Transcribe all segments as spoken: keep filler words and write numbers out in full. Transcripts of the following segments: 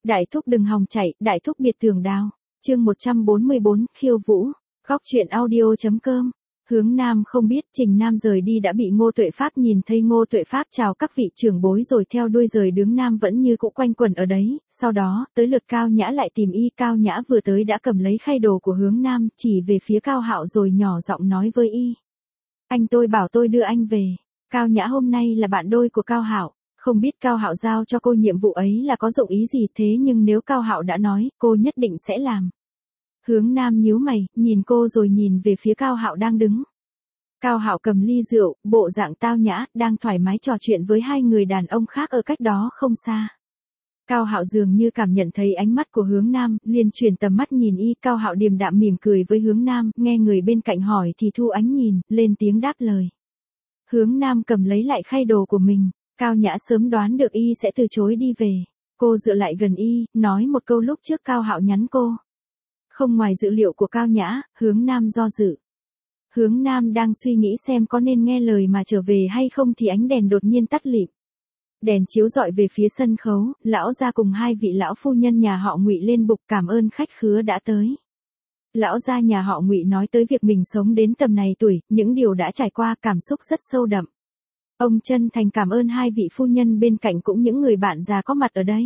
Đại thúc đừng hòng chạy, đại thúc biệt tường đào. Chương một trăm bốn mươi bốn, khiêu vũ. Góc truyện audio chấm com. Hướng Nam không biết Trình Nam rời đi đã bị Ngô Tuệ Pháp nhìn thấy. Ngô Tuệ Pháp chào các vị trưởng bối rồi theo đuôi rời đứng. Nam vẫn như cũ quanh quẩn ở đấy, sau đó, tới lượt Cao Nhã lại tìm y. Cao Nhã vừa tới đã cầm lấy khay đồ của Hướng Nam, chỉ về phía Cao Hạo rồi nhỏ giọng nói với y. Anh tôi bảo tôi đưa anh về. Cao Nhã hôm nay là bạn đôi của Cao Hạo, không biết Cao Hạo giao cho cô nhiệm vụ ấy là có dụng ý gì, thế nhưng nếu Cao Hạo đã nói, cô nhất định sẽ làm. Hướng Nam nhíu mày, nhìn cô rồi nhìn về phía Cao Hạo đang đứng. Cao Hạo cầm ly rượu, bộ dạng tao nhã, đang thoải mái trò chuyện với hai người đàn ông khác ở cách đó không xa. Cao Hạo dường như cảm nhận thấy ánh mắt của Hướng Nam, liền chuyển tầm mắt nhìn y. Cao Hạo điềm đạm mỉm cười với Hướng Nam, nghe người bên cạnh hỏi thì thu ánh nhìn, lên tiếng đáp lời. Hướng Nam cầm lấy lại khay đồ của mình, Cao Nhã sớm đoán được y sẽ từ chối đi về. Cô dựa lại gần y, nói một câu lúc trước Cao Hạo nhắn cô. Không ngoài dự liệu của Cao Nhã, Hướng Nam do dự. Hướng Nam đang suy nghĩ xem có nên nghe lời mà trở về hay không thì ánh đèn đột nhiên tắt lịm. Đèn chiếu rọi về phía sân khấu, lão gia cùng hai vị lão phu nhân nhà họ Ngụy lên bục cảm ơn khách khứa đã tới. Lão gia nhà họ Ngụy nói tới việc mình sống đến tầm này tuổi, những điều đã trải qua, cảm xúc rất sâu đậm. Ông chân thành cảm ơn hai vị phu nhân bên cạnh cũng những người bạn già có mặt ở đây.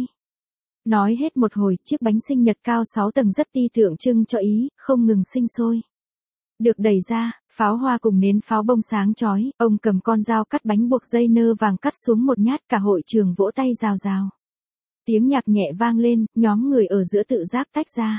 Nói hết một hồi, chiếc bánh sinh nhật cao sáu tầng rất ti tượng trưng cho ý, không ngừng sinh sôi. Được đẩy ra, pháo hoa cùng nến pháo bông sáng chói, ông cầm con dao cắt bánh buộc dây nơ vàng cắt xuống một nhát, cả hội trường vỗ tay rào rào. Tiếng nhạc nhẹ vang lên, nhóm người ở giữa tự giác tách ra.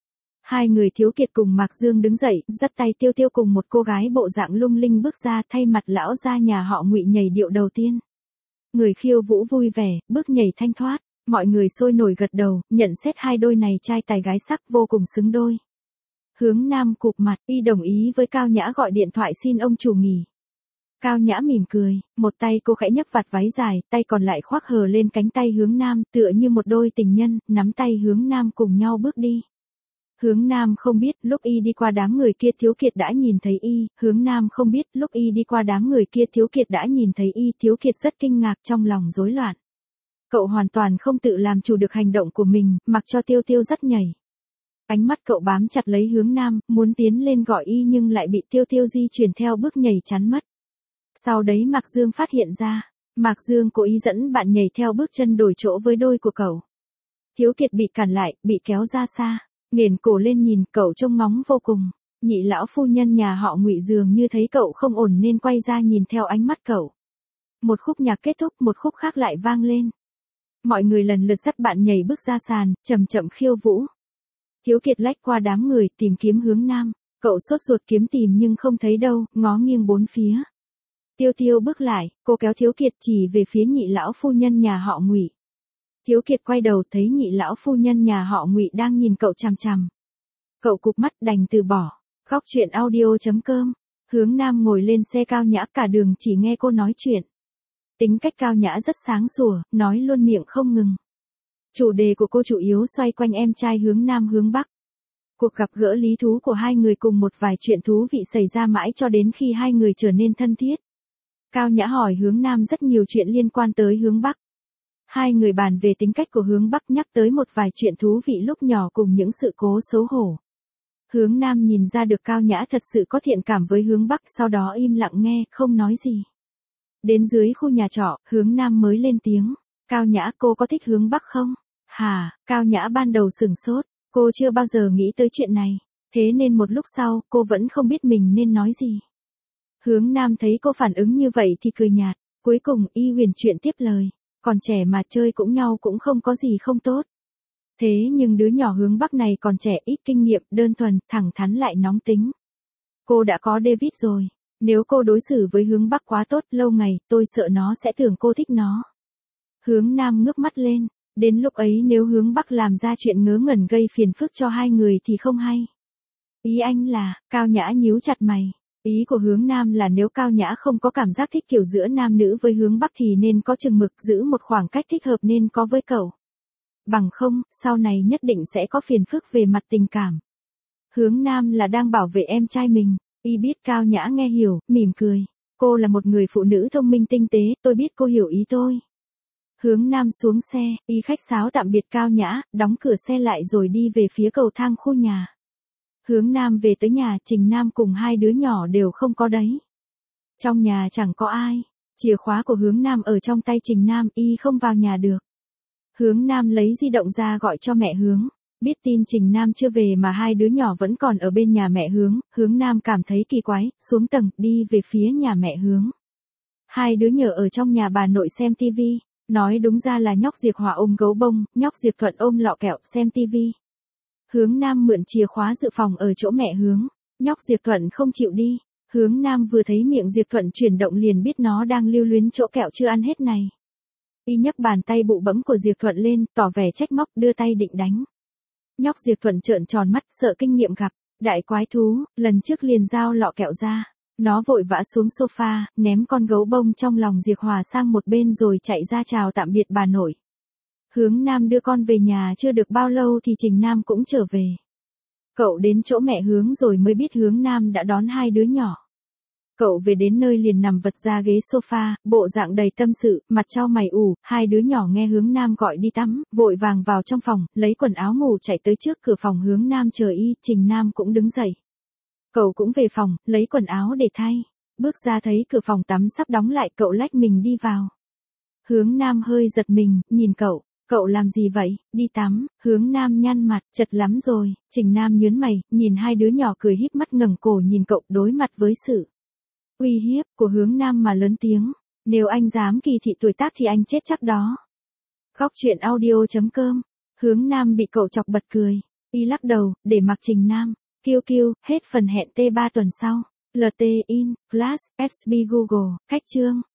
Hai người Thiếu Kiệt cùng Mạc Dương đứng dậy, dắt tay Tiêu Tiêu cùng một cô gái bộ dạng lung linh bước ra, thay mặt lão gia nhà họ Ngụy nhảy điệu đầu tiên. Người khiêu vũ vui vẻ, bước nhảy thanh thoát, mọi người sôi nổi gật đầu, nhận xét hai đôi này trai tài gái sắc vô cùng xứng đôi. Hướng Nam cụp mặt, y đồng ý với Cao Nhã gọi điện thoại xin ông chủ nghỉ. Cao Nhã mỉm cười, một tay cô khẽ nhấc vạt váy dài, tay còn lại khoác hờ lên cánh tay Hướng Nam, tựa như một đôi tình nhân, nắm tay Hướng Nam cùng nhau bước đi. Hướng Nam không biết, lúc y đi qua đám người kia Thiếu Kiệt đã nhìn thấy y, Hướng Nam không biết, lúc y đi qua đám người kia Thiếu Kiệt đã nhìn thấy y, Thiếu Kiệt rất kinh ngạc, trong lòng rối loạn. Cậu hoàn toàn không tự làm chủ được hành động của mình, mặc cho Tiêu Tiêu dắt nhảy. Ánh mắt cậu bám chặt lấy Hướng Nam, muốn tiến lên gọi y nhưng lại bị Tiêu Tiêu di chuyển theo bước nhảy chắn mất. Sau đấy Mạc Dương phát hiện ra, Mạc Dương cố ý dẫn bạn nhảy theo bước chân đổi chỗ với đôi của cậu. Thiếu Kiệt bị cản lại, bị kéo ra xa, nghển cổ lên nhìn, cậu trông ngóng vô cùng. Nhị lão phu nhân nhà họ Ngụy dường như thấy cậu không ổn nên quay ra nhìn theo ánh mắt cậu. Một khúc nhạc kết thúc, một khúc khác lại vang lên. Mọi người lần lượt dắt bạn nhảy bước ra sàn, chậm chậm khiêu vũ. Thiếu Kiệt lách qua đám người, tìm kiếm Hướng Nam, cậu sốt ruột kiếm tìm nhưng không thấy đâu, ngó nghiêng bốn phía. Tiêu Tiêu bước lại, cô kéo Thiếu Kiệt chỉ về phía nhị lão phu nhân nhà họ Ngụy. Thiếu Kiệt quay đầu thấy nhị lão phu nhân nhà họ Ngụy đang nhìn cậu chằm chằm. Cậu cụp mắt đành từ bỏ. Góc truyện audio chấm com. Hướng Nam ngồi lên xe Cao Nhã, cả đường chỉ nghe cô nói chuyện. Tính cách Cao Nhã rất sáng sủa, nói luôn miệng không ngừng. Chủ đề của cô chủ yếu xoay quanh em trai Hướng Nam hướng Bắc. Cuộc gặp gỡ lý thú của hai người cùng một vài chuyện thú vị xảy ra mãi cho đến khi hai người trở nên thân thiết. Cao Nhã hỏi Hướng Nam rất nhiều chuyện liên quan tới hướng Bắc. Hai người bàn về tính cách của hướng Bắc, nhắc tới một vài chuyện thú vị lúc nhỏ cùng những sự cố xấu hổ. Hướng Nam nhìn ra được Cao Nhã thật sự có thiện cảm với hướng Bắc, sau đó im lặng nghe, không nói gì. Đến dưới khu nhà trọ, Hướng Nam mới lên tiếng. Cao Nhã, cô có thích hướng Bắc không? Hà, Cao Nhã ban đầu sửng sốt, cô chưa bao giờ nghĩ tới chuyện này. Thế nên một lúc sau, cô vẫn không biết mình nên nói gì. Hướng Nam thấy cô phản ứng như vậy thì cười nhạt, cuối cùng y huyền chuyện tiếp lời. Còn trẻ mà chơi cũng nhau cũng không có gì không tốt. Thế nhưng đứa nhỏ hướng Bắc này còn trẻ, ít kinh nghiệm, đơn thuần, thẳng thắn lại nóng tính. Cô đã có David rồi. Nếu cô đối xử với hướng Bắc quá tốt, lâu ngày, tôi sợ nó sẽ tưởng cô thích nó. Hướng Nam ngước mắt lên. Đến lúc ấy nếu hướng Bắc làm ra chuyện ngớ ngẩn gây phiền phức cho hai người thì không hay. Ý anh là, Cao Nhã nhíu chặt mày. Ý của Hướng Nam là nếu Cao Nhã không có cảm giác thích kiểu giữa nam nữ với hướng Bắc thì nên có chừng mực, giữ một khoảng cách thích hợp nên có với cậu. Bằng không, sau này nhất định sẽ có phiền phức về mặt tình cảm. Hướng Nam là đang bảo vệ em trai mình. Y biết Cao Nhã nghe hiểu, mỉm cười. Cô là một người phụ nữ thông minh tinh tế, tôi biết cô hiểu ý tôi. Hướng Nam xuống xe, y khách sáo tạm biệt cao nhã, đóng cửa xe lại rồi đi về phía cầu thang khu nhà. Hướng Nam về tới nhà, Trình Nam cùng hai đứa nhỏ đều không có đấy. Trong nhà chẳng có ai. Chìa khóa của Hướng Nam ở trong tay Trình Nam, y không vào nhà được. Hướng Nam lấy di động ra gọi cho mẹ Hướng. Biết tin Trình Nam chưa về mà hai đứa nhỏ vẫn còn ở bên nhà mẹ Hướng, Hướng Nam cảm thấy kỳ quái, xuống tầng, đi về phía nhà mẹ Hướng. Hai đứa nhỏ ở trong nhà bà nội xem tivi, nói đúng ra là nhóc Diệp Hòa ôm gấu bông, nhóc Diệp Thuận ôm lọ kẹo, xem tivi. Hướng Nam mượn chìa khóa dự phòng ở chỗ mẹ Hướng, nhóc Diệp Thuận không chịu đi. Hướng Nam vừa thấy miệng Diệp Thuận chuyển động liền biết nó đang lưu luyến chỗ kẹo chưa ăn hết này. Y nhấc bàn tay bụ bẫm của Diệp Thuận lên, tỏ vẻ trách móc, đưa tay định đánh. Nhóc Diệp Thuận trợn tròn mắt, sợ kinh nghiệm gặp, đại quái thú, lần trước liền giao lọ kẹo ra. Nó vội vã xuống sofa, ném con gấu bông trong lòng Diệp Hòa sang một bên rồi chạy ra chào tạm biệt bà nội. Hướng Nam đưa con về nhà chưa được bao lâu thì Trình Nam cũng trở về. Cậu đến chỗ mẹ Hướng rồi mới biết Hướng Nam đã đón hai đứa nhỏ. Cậu về đến nơi liền nằm vật ra ghế sofa, bộ dạng đầy tâm sự, mặt trao mày ủ, hai đứa nhỏ nghe Hướng Nam gọi đi tắm, vội vàng vào trong phòng, lấy quần áo ngủ chạy tới trước cửa phòng Hướng Nam chờ y, Trình Nam cũng đứng dậy. Cậu cũng về phòng, lấy quần áo để thay, bước ra thấy cửa phòng tắm sắp đóng lại, cậu lách mình đi vào. Hướng Nam hơi giật mình, nhìn cậu, cậu làm gì vậy, đi tắm, Hướng Nam nhăn mặt, chật lắm rồi, Trình Nam nhớn mày, nhìn hai đứa nhỏ cười híp mắt ngẩng cổ nhìn cậu, đối mặt với sự uy hiếp của Hướng Nam mà lớn tiếng, nếu anh dám kỳ thị tuổi tác thì anh chết chắc đó. Góc truyện audio chấm com, Hướng Nam bị cậu chọc bật cười, y lắc đầu, để mặc Trình Nam, kiêu kiêu, hết phần hẹn T ba tuần sau, lờ tê in, Flash, ép bê Google, cách chương.